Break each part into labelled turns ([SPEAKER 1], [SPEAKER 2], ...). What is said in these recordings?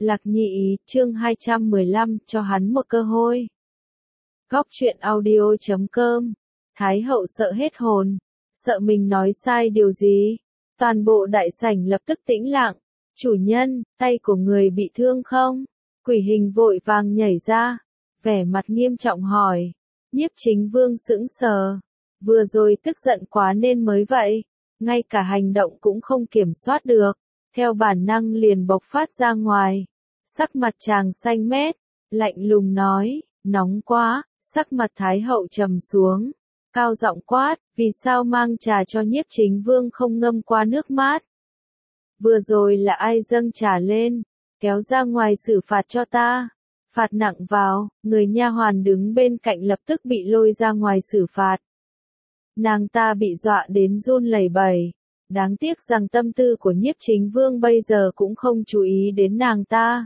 [SPEAKER 1] Lạc Nhi ý, chương 215, cho hắn một cơ hội. Góc truyện audio.com. Thái hậu sợ hết hồn, sợ mình nói sai điều gì. Toàn bộ đại sảnh lập tức tĩnh lặng. Chủ nhân, tay của người bị thương không? Quỷ hình vội vàng nhảy ra, vẻ mặt nghiêm trọng hỏi. Nhiếp Chính Vương sững sờ. Vừa rồi tức giận quá nên mới vậy. Ngay cả hành động cũng không kiểm soát được. Theo bản năng liền bộc phát ra ngoài. Sắc mặt chàng xanh mét, lạnh lùng nói, nóng quá. Sắc mặt Thái hậu trầm xuống, cao giọng quát, vì sao mang trà cho Nhiếp Chính Vương không ngâm qua nước mát? Vừa rồi là ai dâng trà lên, kéo ra ngoài xử phạt cho ta. Phạt nặng vào, người nha hoàn đứng bên cạnh lập tức bị lôi ra ngoài xử phạt. Nàng ta bị dọa đến run lẩy bẩy. Đáng tiếc rằng tâm tư của Nhiếp Chính Vương bây giờ cũng không chú ý đến nàng ta.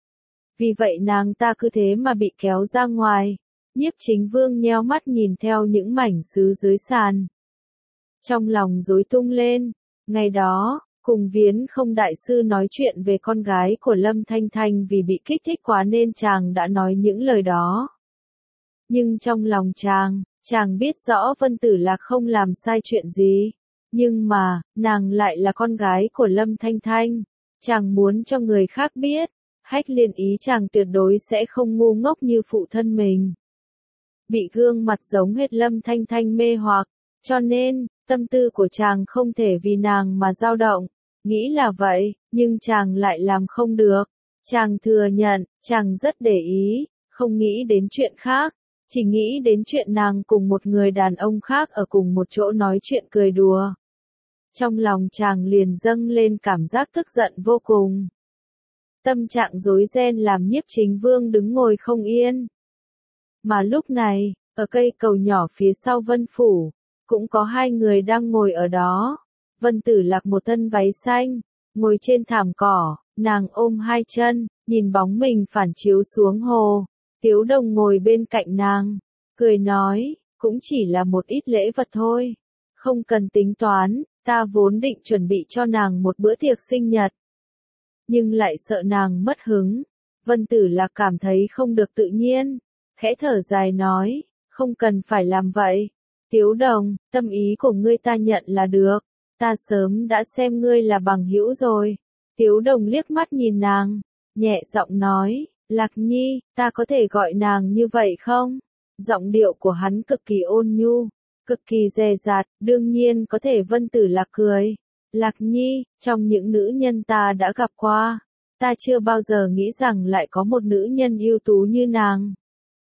[SPEAKER 1] Vì vậy nàng ta cứ thế mà bị kéo ra ngoài. Nhiếp Chính Vương nheo mắt nhìn theo những mảnh sứ dưới sàn. Trong lòng rối tung lên. Ngày đó, cùng Viễn Không đại sư nói chuyện về con gái của Lâm Thanh Thanh vì bị kích thích quá nên chàng đã nói những lời đó. Nhưng trong lòng chàng biết rõ Vân Tử Lạc không làm sai chuyện gì. Nhưng mà, nàng lại là con gái của Lâm Thanh Thanh. Chàng muốn cho người khác biết. Hách Liên ý chàng tuyệt đối sẽ không ngu ngốc như phụ thân mình. Bị gương mặt giống hệt Lâm Thanh Thanh mê hoặc, cho nên, tâm tư của chàng không thể vì nàng mà dao động. Nghĩ là vậy, nhưng chàng lại làm không được. Chàng thừa nhận, chàng rất để ý, không nghĩ đến chuyện khác, chỉ nghĩ đến chuyện nàng cùng một người đàn ông khác ở cùng một chỗ nói chuyện cười đùa. Trong lòng chàng liền dâng lên cảm giác tức giận vô cùng. Tâm trạng rối ren làm Nhiếp Chính Vương đứng ngồi không yên. Mà lúc này, ở cây cầu nhỏ phía sau Vân Phủ, cũng có hai người đang ngồi ở đó. Vân Tử Lạc một thân váy xanh, ngồi trên thảm cỏ, nàng ôm hai chân, nhìn bóng mình phản chiếu xuống hồ. Tiếu Đồng ngồi bên cạnh nàng, cười nói, cũng chỉ là một ít lễ vật thôi. Không cần tính toán, ta vốn định chuẩn bị cho nàng một bữa tiệc sinh nhật. Nhưng lại sợ nàng mất hứng. Vân Tử Lạc cảm thấy không được tự nhiên. Khẽ thở dài nói, không cần phải làm vậy. Tiếu Đồng, tâm ý của ngươi ta nhận là được. Ta sớm đã xem ngươi là bằng hữu rồi. Tiếu Đồng liếc mắt nhìn nàng, nhẹ giọng nói, Lạc Nhi, ta có thể gọi nàng như vậy không? Giọng điệu của hắn cực kỳ ôn nhu, cực kỳ dè dặt, đương nhiên có thể. Vân Tử Lạc cười. Lạc Nhi, trong những nữ nhân ta đã gặp qua, ta chưa bao giờ nghĩ rằng lại có một nữ nhân ưu tú như nàng.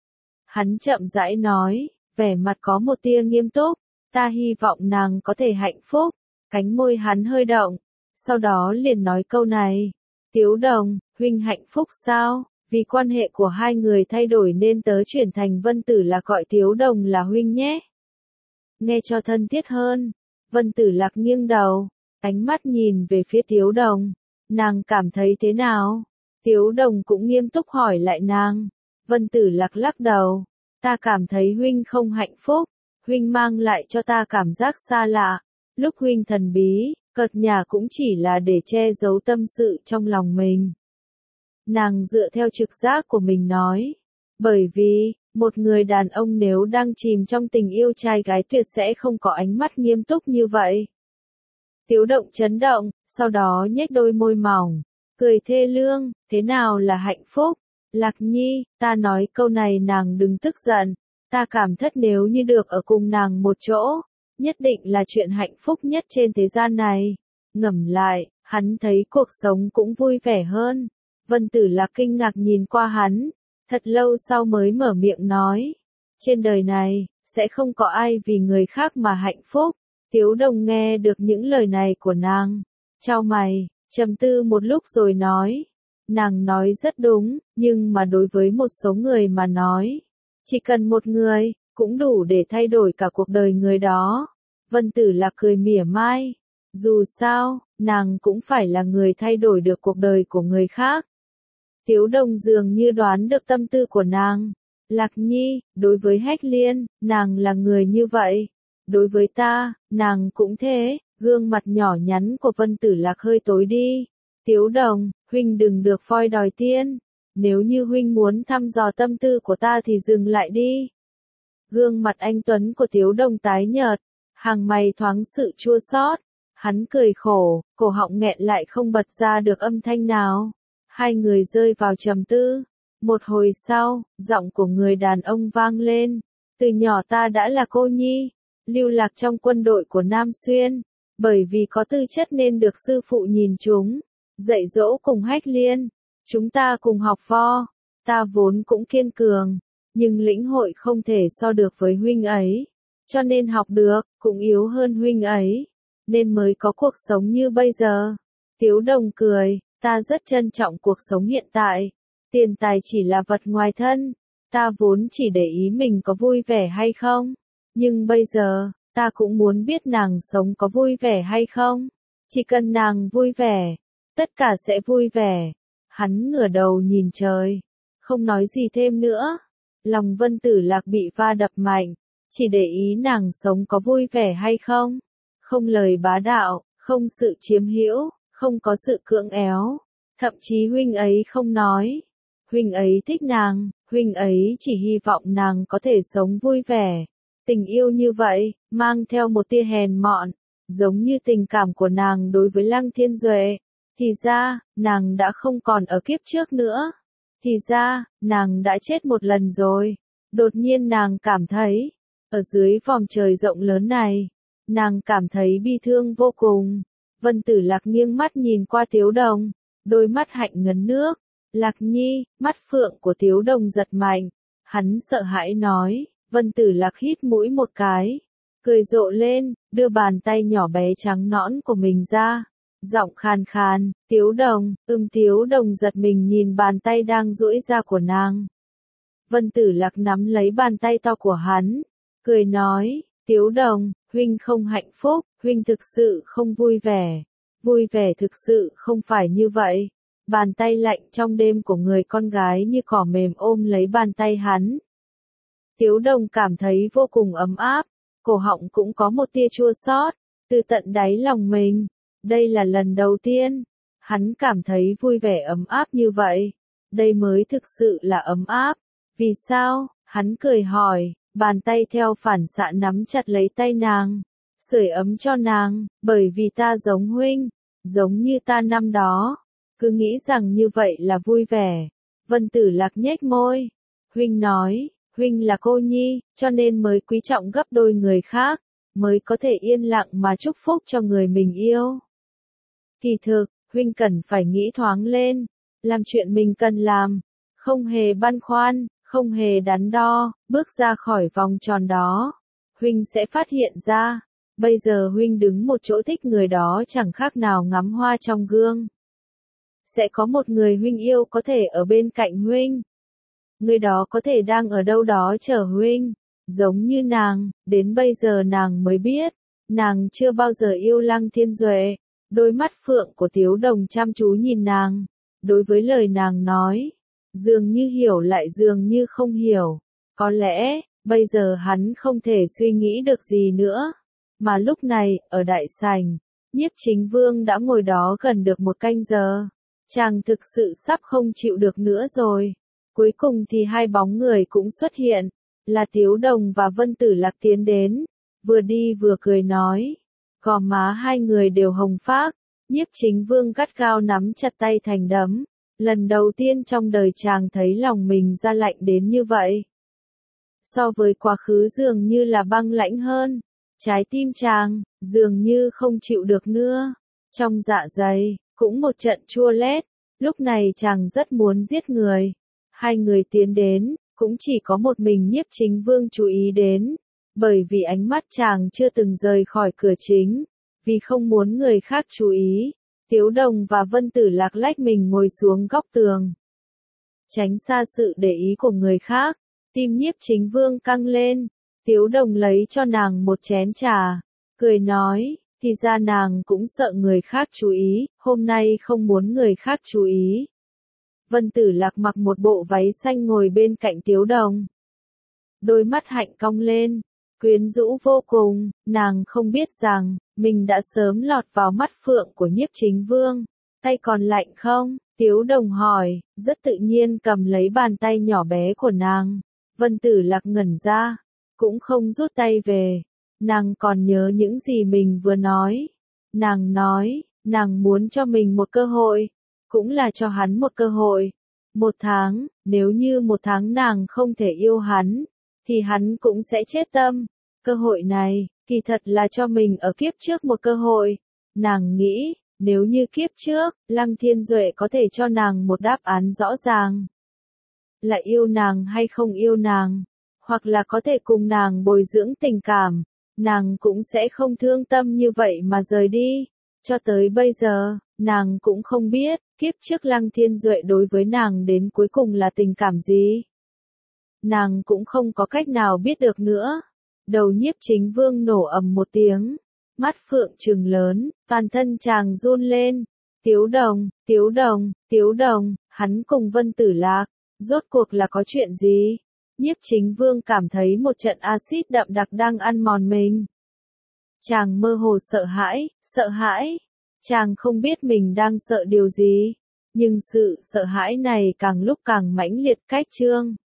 [SPEAKER 1] Hắn chậm rãi nói, vẻ mặt có một tia nghiêm túc, ta hy vọng nàng có thể hạnh phúc. Cánh môi hắn hơi động, sau đó liền nói câu này. Tiếu Đồng, huynh hạnh phúc sao? Vì quan hệ của hai người thay đổi nên tớ chuyển thành Vân Tử Lạc gọi Tiếu Đồng là huynh nhé. Nghe cho thân thiết hơn. Vân Tử Lạc nghiêng đầu, ánh mắt nhìn về phía Tiếu Đồng. Nàng cảm thấy thế nào? Tiếu Đồng cũng nghiêm túc hỏi lại nàng. Vân Tử Lạc lắc đầu. Ta cảm thấy huynh không hạnh phúc. Huynh mang lại cho ta cảm giác xa lạ. Lúc huynh thần bí, cợt nhả cũng chỉ là để che giấu tâm sự trong lòng mình. Nàng dựa theo trực giác của mình nói. Bởi vì, một người đàn ông nếu đang chìm trong tình yêu trai gái tuyệt sẽ không có ánh mắt nghiêm túc như vậy. Tiếu Động chấn động, sau đó nhếch đôi môi mỏng, cười thê lương, thế nào là hạnh phúc? Lạc Nhi, ta nói câu này nàng đừng tức giận, ta cảm thất nếu như được ở cùng nàng một chỗ, nhất định là chuyện hạnh phúc nhất trên thế gian này. Ngẫm lại, hắn thấy cuộc sống cũng vui vẻ hơn. Vân Tử Lạc kinh ngạc nhìn qua hắn, thật lâu sau mới mở miệng nói, trên đời này, sẽ không có ai vì người khác mà hạnh phúc. Tiếu Đồng nghe được những lời này của nàng, chau mày, trầm tư một lúc rồi nói, nàng nói rất đúng, nhưng mà đối với một số người mà nói, chỉ cần một người, cũng đủ để thay đổi cả cuộc đời người đó. Vân Tử Lạc cười mỉa mai, dù sao, nàng cũng phải là người thay đổi được cuộc đời của người khác. Tiếu Đồng dường như đoán được tâm tư của nàng. Lạc Nhi, đối với Hách Liên, nàng là người như vậy. Đối với ta, nàng cũng thế. Gương mặt nhỏ nhắn của Vân Tử Lạc hơi tối đi. Tiếu Đồng, huynh đừng được voi đòi tiên. Nếu như huynh muốn thăm dò tâm tư của ta thì dừng lại đi. Gương mặt anh Tuấn của Tiếu Đồng tái nhợt, hàng mày thoáng sự chua xót. Hắn cười khổ, cổ họng nghẹn lại không bật ra được âm thanh nào. Hai người rơi vào trầm tư. Một hồi sau, giọng của người đàn ông vang lên. Từ nhỏ ta đã là cô nhi, lưu lạc trong quân đội của Nam Xuyên. Bởi vì có tư chất nên được sư phụ nhìn chúng, dạy dỗ cùng Hách Liên. Chúng ta cùng học võ. Ta vốn cũng kiên cường, nhưng lĩnh hội không thể so được với huynh ấy. Cho nên học được, cũng yếu hơn huynh ấy. Nên mới có cuộc sống như bây giờ. Tiếu Đồng cười, ta rất trân trọng cuộc sống hiện tại. Tiền tài chỉ là vật ngoài thân. Ta vốn chỉ để ý mình có vui vẻ hay không. Nhưng bây giờ, ta cũng muốn biết nàng sống có vui vẻ hay không. Chỉ cần nàng vui vẻ, tất cả sẽ vui vẻ. Hắn ngửa đầu nhìn trời, không nói gì thêm nữa. Lòng Vân Tử Lạc bị va đập mạnh, chỉ để ý nàng sống có vui vẻ hay không. Không lời bá đạo, không sự chiếm hữu, không có sự cưỡng éo. Thậm chí huynh ấy không nói. Huynh ấy thích nàng, huynh ấy chỉ hy vọng nàng có thể sống vui vẻ. Tình yêu như vậy, mang theo một tia hèn mọn, giống như tình cảm của nàng đối với Lăng Thiên Duệ. Thì ra, nàng đã không còn ở kiếp trước nữa. Thì ra, nàng đã chết một lần rồi. Đột nhiên nàng cảm thấy, ở dưới vòm trời rộng lớn này, nàng cảm thấy bi thương vô cùng. Vân Tử Lạc nghiêng mắt nhìn qua Tiếu Đồng, đôi mắt hạnh ngấn nước. Lạc Nhi, mắt phượng của Tiếu Đồng giật mạnh. Hắn sợ hãi nói, Vân Tử Lạc hít mũi một cái, cười rộ lên, đưa bàn tay nhỏ bé trắng nõn của mình ra. Giọng khàn khàn, Tiếu Đồng, Tiếu Đồng giật mình nhìn bàn tay đang duỗi ra của nàng. Vân Tử Lạc nắm lấy bàn tay to của hắn, cười nói, Tiếu Đồng, huynh không hạnh phúc, huynh thực sự không vui vẻ. Vui vẻ thực sự không phải như vậy. Bàn tay lạnh trong đêm của người con gái như cỏ mềm ôm lấy bàn tay hắn. Tiếu Đồng cảm thấy vô cùng ấm áp, cổ họng cũng có một tia chua xót, từ tận đáy lòng mình. Đây là lần đầu tiên, hắn cảm thấy vui vẻ ấm áp như vậy. Đây mới thực sự là ấm áp. Vì sao? Hắn cười hỏi, bàn tay theo phản xạ nắm chặt lấy tay nàng, sưởi ấm cho nàng, bởi vì ta giống huynh, giống như ta năm đó. Cứ nghĩ rằng như vậy là vui vẻ. Vân Tử Lạc nhếch môi. Huynh nói, huynh là cô nhi, cho nên mới quý trọng gấp đôi người khác, mới có thể yên lặng mà chúc phúc cho người mình yêu. Kỳ thực, huynh cần phải nghĩ thoáng lên, làm chuyện mình cần làm, không hề băn khoăn, không hề đắn đo, bước ra khỏi vòng tròn đó. Huynh sẽ phát hiện ra, bây giờ huynh đứng một chỗ thích người đó chẳng khác nào ngắm hoa trong gương. Sẽ có một người huynh yêu có thể ở bên cạnh huynh. Người đó có thể đang ở đâu đó chờ huynh. Giống như nàng, đến bây giờ nàng mới biết, nàng chưa bao giờ yêu Lăng Thiên Duệ. Đôi mắt phượng của Tiếu Đồng chăm chú nhìn nàng. Đối với lời nàng nói, dường như hiểu lại dường như không hiểu. Có lẽ, bây giờ hắn không thể suy nghĩ được gì nữa. Mà lúc này, ở đại sảnh, Nhiếp Chính Vương đã ngồi đó gần được một canh giờ. Chàng thực sự sắp không chịu được nữa rồi. Cuối cùng thì hai bóng người cũng xuất hiện, là Tiếu Đồng và Vân Tử Lạc tiến đến, vừa đi vừa cười nói. Gò má hai người đều hồng phác, Nhiếp Chính Vương gắt gao nắm chặt tay thành đấm. Lần đầu tiên trong đời chàng thấy lòng mình ra lạnh đến như vậy. So với quá khứ dường như là băng lãnh hơn. Trái tim chàng, dường như không chịu được nữa. Trong dạ dày, cũng một trận chua lét. Lúc này chàng rất muốn giết người. Hai người tiến đến, cũng chỉ có một mình Nhiếp Chính Vương chú ý đến. Bởi vì ánh mắt chàng chưa từng rời khỏi cửa chính. Vì không muốn người khác chú ý, Tiếu Đồng và Vân Tử Lạc lách mình ngồi xuống góc tường. Tránh xa sự để ý của người khác, tim Nhiếp Chính Vương căng lên. Tiếu Đồng lấy cho nàng một chén trà, cười nói, thì ra nàng cũng sợ người khác chú ý, hôm nay không muốn người khác chú ý. Vân Tử Lạc mặc một bộ váy xanh ngồi bên cạnh Tiếu Đồng. Đôi mắt hạnh cong lên, quyến rũ vô cùng, nàng không biết rằng, mình đã sớm lọt vào mắt phượng của Nhiếp Chính Vương. Tay còn lạnh không? Tiếu Đồng hỏi, rất tự nhiên cầm lấy bàn tay nhỏ bé của nàng. Vân Tử Lạc ngẩn ra, cũng không rút tay về. Nàng còn nhớ những gì mình vừa nói. Nàng nói, nàng muốn cho mình một cơ hội, cũng là cho hắn một cơ hội. 1 tháng, nếu như 1 tháng nàng không thể yêu hắn, thì hắn cũng sẽ chết tâm. Cơ hội này, kỳ thật là cho mình ở kiếp trước một cơ hội. Nàng nghĩ, nếu như kiếp trước, Lăng Thiên Duệ có thể cho nàng một đáp án rõ ràng. Là yêu nàng hay không yêu nàng, hoặc là có thể cùng nàng bồi dưỡng tình cảm, nàng cũng sẽ không thương tâm như vậy mà rời đi. Cho tới bây giờ, nàng cũng không biết, kiếp trước Lăng Thiên Duệ đối với nàng đến cuối cùng là tình cảm gì. Nàng cũng không có cách nào biết được nữa. Đầu Nhiếp Chính Vương nổ ầm một tiếng, mắt phượng trừng lớn, toàn thân chàng run lên. Tiếu Đồng, Tiếu Đồng, Tiếu Đồng, hắn cùng Vân Tử Lạc, rốt cuộc là có chuyện gì? Nhiếp Chính Vương cảm thấy một trận axit đậm đặc đang ăn mòn mình. Chàng mơ hồ sợ hãi. Chàng không biết mình đang sợ điều gì, nhưng sự sợ hãi này càng lúc càng mãnh liệt. Cách chương